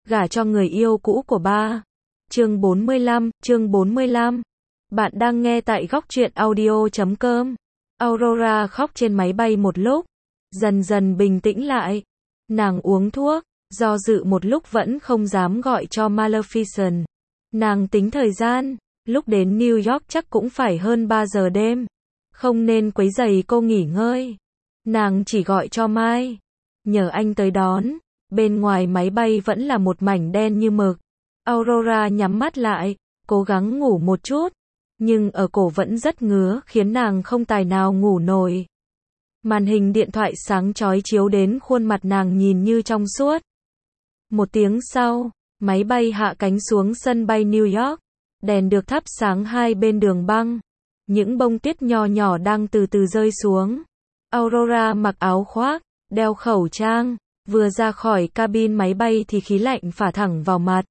gả cho người yêu cũ của ba. Chương 45. Bạn đang nghe tại góc truyện audio.com. Aurora khóc trên máy bay một lúc, dần dần bình tĩnh lại. Nàng uống thuốc, do dự một lúc vẫn không dám gọi cho Maleficent. Nàng tính thời gian, lúc đến New York chắc cũng phải hơn 3 giờ đêm. Không nên quấy rầy cô nghỉ ngơi. Nàng chỉ gọi cho Mai, nhờ anh tới đón. Bên ngoài máy bay vẫn là một mảnh đen như mực. Aurora nhắm mắt lại, cố gắng ngủ một chút, nhưng ở cổ vẫn rất ngứa khiến nàng không tài nào ngủ nổi. Màn hình điện thoại sáng chói chiếu đến khuôn mặt nàng nhìn như trong suốt. Một tiếng sau, máy bay hạ cánh xuống sân bay New York. Đèn được thắp sáng hai bên đường băng. Những bông tuyết nhỏ nhỏ đang từ từ rơi xuống. Aurora mặc áo khoác, đeo khẩu trang, vừa ra khỏi cabin máy bay thì khí lạnh phả thẳng vào mặt.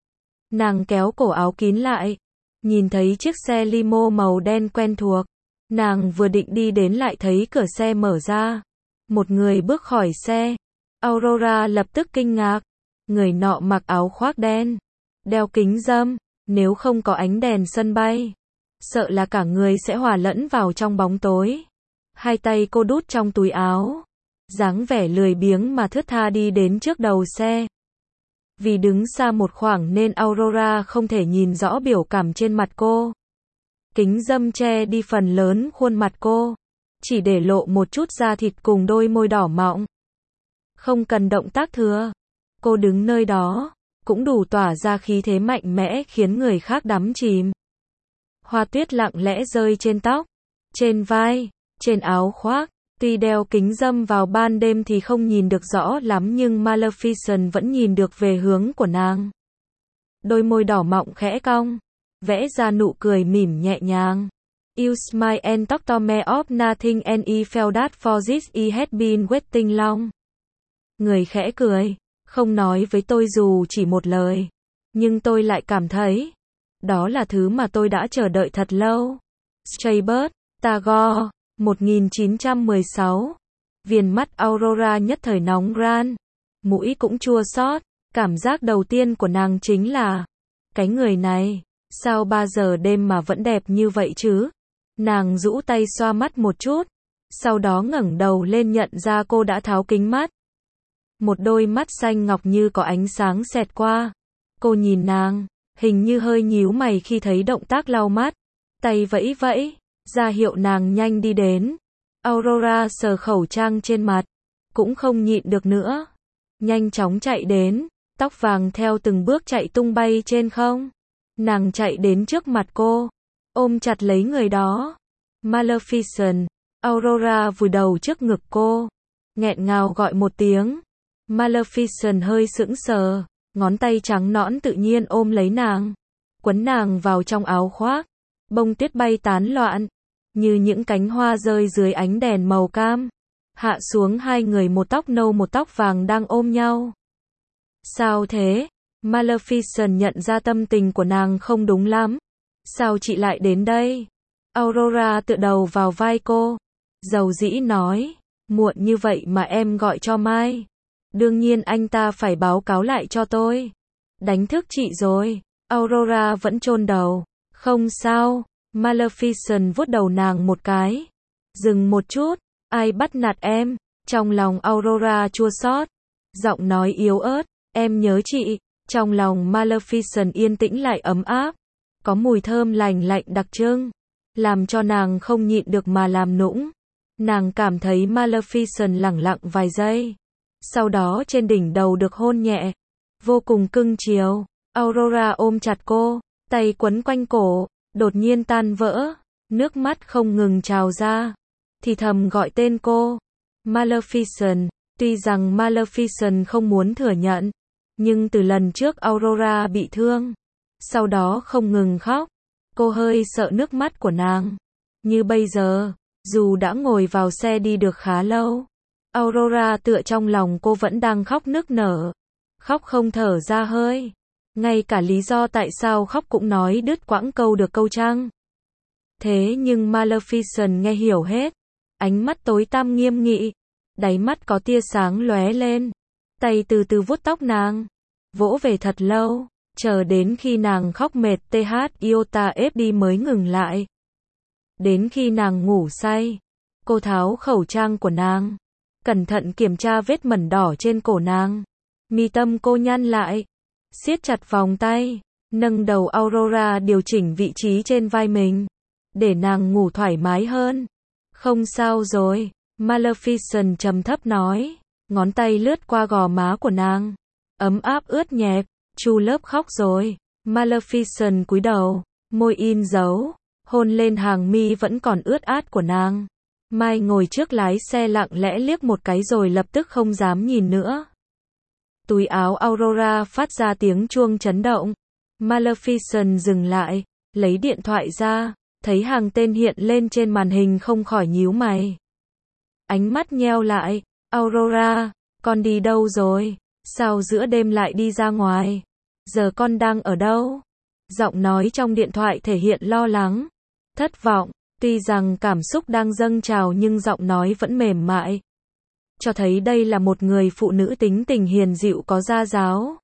Nàng kéo cổ áo kín lại, nhìn thấy chiếc xe limo màu đen quen thuộc. Nàng vừa định đi đến lại thấy cửa xe mở ra. Một người bước khỏi xe. Aurora lập tức kinh ngạc. Người nọ mặc áo khoác đen, đeo kính râm, nếu không có ánh đèn sân bay, sợ là cả người sẽ hòa lẫn vào trong bóng tối. Hai tay cô đút trong túi áo, dáng vẻ lười biếng mà thướt tha đi đến trước đầu xe. Vì đứng xa một khoảng nên Aurora không thể nhìn rõ biểu cảm trên mặt cô. Kính râm che đi phần lớn khuôn mặt cô, chỉ để lộ một chút da thịt cùng đôi môi đỏ mọng. Không cần động tác thừa, cô đứng nơi đó, cũng đủ tỏa ra khí thế mạnh mẽ khiến người khác đắm chìm. Hoa tuyết lặng lẽ rơi trên tóc, trên vai, trên áo khoác. Tuy đeo kính râm vào ban đêm thì không nhìn được rõ lắm nhưng Maleficent vẫn nhìn được về hướng của nàng. Đôi môi đỏ mọng khẽ cong, vẽ ra nụ cười mỉm nhẹ nhàng. You smile and talk to me of nothing and I felt that for this I had been waiting long. Người khẽ cười, không nói với tôi dù chỉ một lời, nhưng tôi lại cảm thấy đó là thứ mà tôi đã chờ đợi thật lâu. Strasbourg, Tagore, 1916. Viền mắt Aurora nhất thời nóng ran, mũi cũng chua xót. Cảm giác đầu tiên của nàng chính là, cái người này, sao 3 giờ đêm mà vẫn đẹp như vậy chứ? Nàng rũ tay xoa mắt một chút, sau đó ngẩng đầu lên nhận ra cô đã tháo kính mắt. Một đôi mắt xanh ngọc như có ánh sáng xẹt qua. Cô nhìn nàng, hình như hơi nhíu mày khi thấy động tác lau mắt. Tay vẫy vẫy, ra hiệu nàng nhanh đi đến. Aurora sờ khẩu trang trên mặt, cũng không nhịn được nữa. Nhanh chóng chạy đến, tóc vàng theo từng bước chạy tung bay trên không. Nàng chạy đến trước mặt cô, ôm chặt lấy người đó. Maleficent. Aurora vùi đầu trước ngực cô, nghẹn ngào gọi một tiếng. Maleficent hơi sững sờ, ngón tay trắng nõn tự nhiên ôm lấy nàng, quấn nàng vào trong áo khoác. Bông tuyết bay tán loạn, như những cánh hoa rơi dưới ánh đèn màu cam. Hạ xuống hai người một tóc nâu một tóc vàng đang ôm nhau. Sao thế? Maleficent nhận ra tâm tình của nàng không đúng lắm. Sao chị lại đến đây? Aurora tựa đầu vào vai cô, dầu dĩ nói, muộn như vậy mà em gọi cho Mai. Đương nhiên anh ta phải báo cáo lại cho tôi. Đánh thức chị rồi. Aurora vẫn chôn đầu. Không sao. Maleficent vuốt đầu nàng một cái. Dừng một chút. Ai bắt nạt em? Trong lòng Aurora chua xót. Giọng nói yếu ớt. Em nhớ chị. Trong lòng Maleficent yên tĩnh lại ấm áp. Có mùi thơm lành lạnh đặc trưng, làm cho nàng không nhịn được mà làm nũng. Nàng cảm thấy Maleficent lẳng lặng vài giây. Sau đó trên đỉnh đầu được hôn nhẹ, vô cùng cưng chiều. Aurora ôm chặt cô, tay quấn quanh cổ, đột nhiên tan vỡ, nước mắt không ngừng trào ra, thì thầm gọi tên cô. Maleficent. Tuy rằng Maleficent không muốn thừa nhận, nhưng từ lần trước Aurora bị thương, sau đó không ngừng khóc, cô hơi sợ nước mắt của nàng. Như bây giờ, dù đã ngồi vào xe đi được khá lâu, Aurora tựa trong lòng cô vẫn đang khóc nức nở, khóc không thở ra hơi. Ngay cả lý do tại sao khóc cũng nói đứt quãng câu được câu chăng. Thế nhưng Maleficent nghe hiểu hết, ánh mắt tối tăm nghiêm nghị, đáy mắt có tia sáng lóe lên, tay từ từ vuốt tóc nàng, vỗ về thật lâu, chờ đến khi nàng khóc mệt iota ép đi mới ngừng lại. Đến khi nàng ngủ say, cô tháo khẩu trang của nàng, cẩn thận kiểm tra vết mẩn đỏ trên cổ nàng. Mi tâm cô nhăn lại, siết chặt vòng tay, nâng đầu Aurora điều chỉnh vị trí trên vai mình, để nàng ngủ thoải mái hơn. Không sao rồi, Maleficent trầm thấp nói, ngón tay lướt qua gò má của nàng, ấm áp ướt nhẹp. Chu Lớp khóc rồi. Maleficent cúi đầu, môi in dấu, hôn lên hàng mi vẫn còn ướt át của nàng. Mai ngồi trước lái xe lặng lẽ liếc một cái rồi lập tức không dám nhìn nữa. Túi áo Aurora phát ra tiếng chuông chấn động. Maleficent dừng lại, lấy điện thoại ra, thấy hàng tên hiện lên trên màn hình không khỏi nhíu mày. Ánh mắt nheo lại, Aurora, con đi đâu rồi? Sao giữa đêm lại đi ra ngoài? Giờ con đang ở đâu? Giọng nói trong điện thoại thể hiện lo lắng, thất vọng, tuy rằng cảm xúc đang dâng trào nhưng giọng nói vẫn mềm mại. Cho thấy đây là một người phụ nữ tính tình hiền dịu có gia giáo.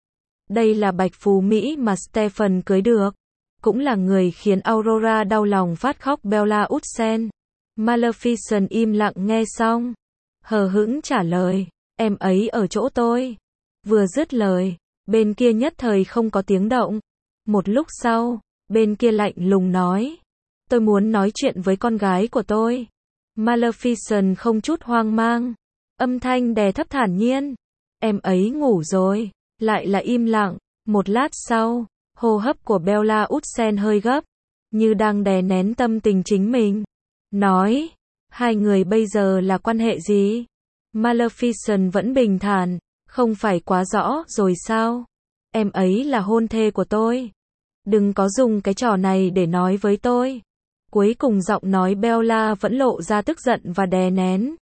Đây là bạch phú Mỹ mà Stephen cưới được. Cũng là người khiến Aurora đau lòng phát khóc Bella Utsen. Maleficent im lặng nghe xong, hờ hững trả lời, em ấy ở chỗ tôi. Vừa dứt lời, bên kia nhất thời không có tiếng động. Một lúc sau, bên kia lạnh lùng nói, tôi muốn nói chuyện với con gái của tôi. Maleficent không chút hoang mang, âm thanh đè thấp thản nhiên, em ấy ngủ rồi. Lại là im lặng. Một lát sau, hô hấp của Bella Utsen hơi gấp, như đang đè nén tâm tình chính mình. Nói, hai người bây giờ là quan hệ gì? Maleficent vẫn bình thản, không phải quá rõ rồi sao? Em ấy là hôn thê của tôi. Đừng có dùng cái trò này để nói với tôi. Cuối cùng giọng nói Bella vẫn lộ ra tức giận và đè nén.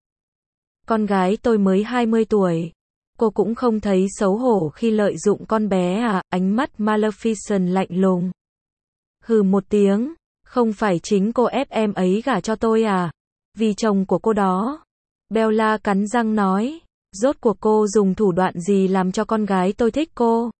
Con gái tôi mới 20 tuổi. Cô cũng không thấy xấu hổ khi lợi dụng con bé à? Ánh mắt Maleficent lạnh lùng. Hừ một tiếng, không phải chính cô ép em ấy gả cho tôi à? Vì chồng của cô đó. Bella cắn răng nói, rốt cuộc cô dùng thủ đoạn gì làm cho con gái tôi thích cô?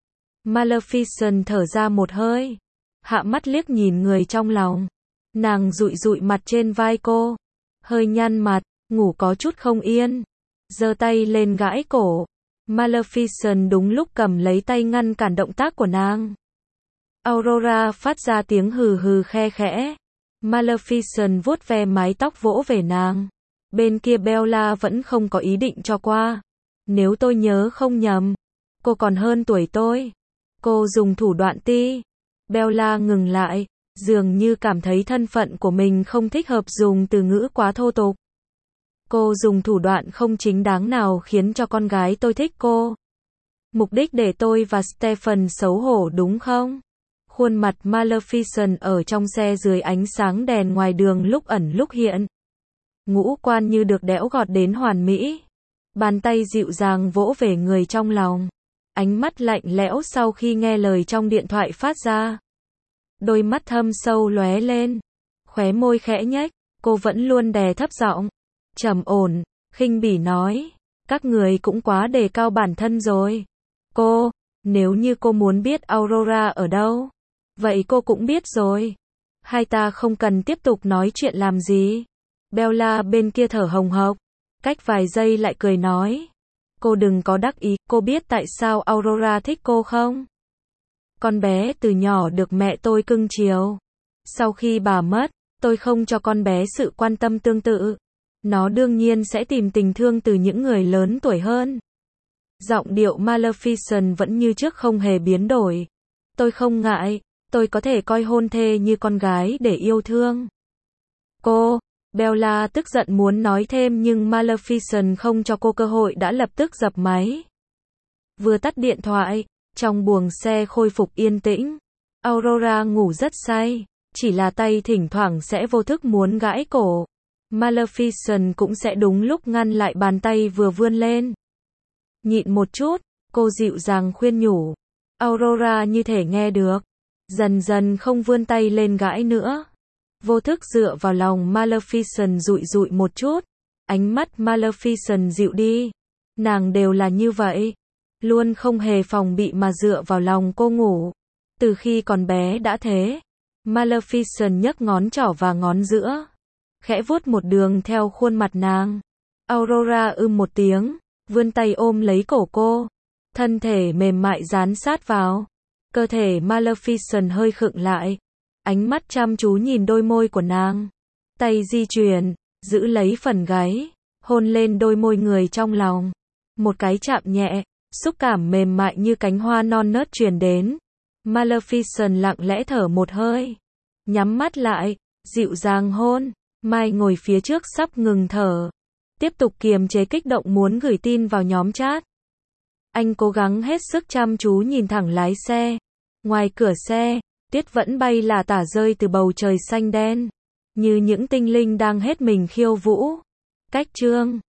Maleficent thở ra một hơi, hạ mắt liếc nhìn người trong lòng. Nàng dụi dụi mặt trên vai cô, hơi nhăn mặt, ngủ có chút không yên, giơ tay lên gãi cổ. Maleficent đúng lúc cầm lấy tay ngăn cản động tác của nàng. Aurora phát ra tiếng hừ hừ khe khẽ. Maleficent vuốt ve mái tóc vỗ về nàng. Bên kia Bella vẫn không có ý định cho qua. Nếu tôi nhớ không nhầm, cô còn hơn tuổi tôi. Cô dùng thủ đoạn ti. Bella ngừng lại, dường như cảm thấy thân phận của mình không thích hợp dùng từ ngữ quá thô tục. Cô dùng thủ đoạn không chính đáng nào khiến cho con gái tôi thích cô. Mục đích để tôi và Stephen xấu hổ đúng không? Khuôn mặt Maleficent ở trong xe dưới ánh sáng đèn ngoài đường lúc ẩn lúc hiện. Ngũ quan như được đẽo gọt đến hoàn mỹ. Bàn tay dịu dàng vỗ về người trong lòng. Ánh mắt lạnh lẽo sau khi nghe lời trong điện thoại phát ra. Đôi mắt thâm sâu lóe lên. Khóe môi khẽ nhếch, cô vẫn luôn đè thấp giọng. Trầm ổn, khinh bỉ nói. Các người cũng quá đề cao bản thân rồi. Cô, nếu như cô muốn biết Aurora ở đâu, vậy cô cũng biết rồi. Hai ta không cần tiếp tục nói chuyện làm gì. Bella bên kia thở hồng hộc, cách vài giây lại cười nói. Cô đừng có đắc ý, cô biết tại sao Aurora thích cô không? Con bé từ nhỏ được mẹ tôi cưng chiều. Sau khi bà mất, tôi không cho con bé sự quan tâm tương tự. Nó đương nhiên sẽ tìm tình thương từ những người lớn tuổi hơn. Giọng điệu Maleficent vẫn như trước không hề biến đổi. Tôi không ngại, tôi có thể coi hôn thê như con gái để yêu thương. Cô, Bella tức giận muốn nói thêm nhưng Maleficent không cho cô cơ hội đã lập tức dập máy. Vừa tắt điện thoại, trong buồng xe khôi phục yên tĩnh. Aurora ngủ rất say, chỉ là tay thỉnh thoảng sẽ vô thức muốn gãi cổ. Maleficent cũng sẽ đúng lúc ngăn lại bàn tay vừa vươn lên. Nhịn một chút, cô dịu dàng khuyên nhủ. Aurora như thể nghe được, dần dần không vươn tay lên gãi nữa. Vô thức dựa vào lòng Maleficent dụi dụi một chút. Ánh mắt Maleficent dịu đi. Nàng đều là như vậy. luôn không hề phòng bị mà dựa vào lòng cô ngủ. Từ khi còn bé đã thế. Maleficent nhấc ngón trỏ và ngón giữa, khẽ vuốt một đường theo khuôn mặt nàng. Aurora một tiếng, vươn tay ôm lấy cổ cô, thân thể mềm mại dán sát vào. Cơ thể Maleficent hơi khựng lại, ánh mắt chăm chú nhìn đôi môi của nàng. Tay di chuyển, giữ lấy phần gáy, hôn lên đôi môi người trong lòng. Một cái chạm nhẹ, xúc cảm mềm mại như cánh hoa non nớt truyền đến. Maleficent lặng lẽ thở một hơi, nhắm mắt lại, dịu dàng hôn. Mai ngồi phía trước sắp ngừng thở, tiếp tục kiềm chế kích động muốn gửi tin vào nhóm chat. Anh cố gắng hết sức chăm chú nhìn thẳng lái xe. Ngoài cửa xe, tuyết vẫn bay lả tả rơi từ bầu trời xanh đen, như những tinh linh đang hết mình khiêu vũ. Cách chương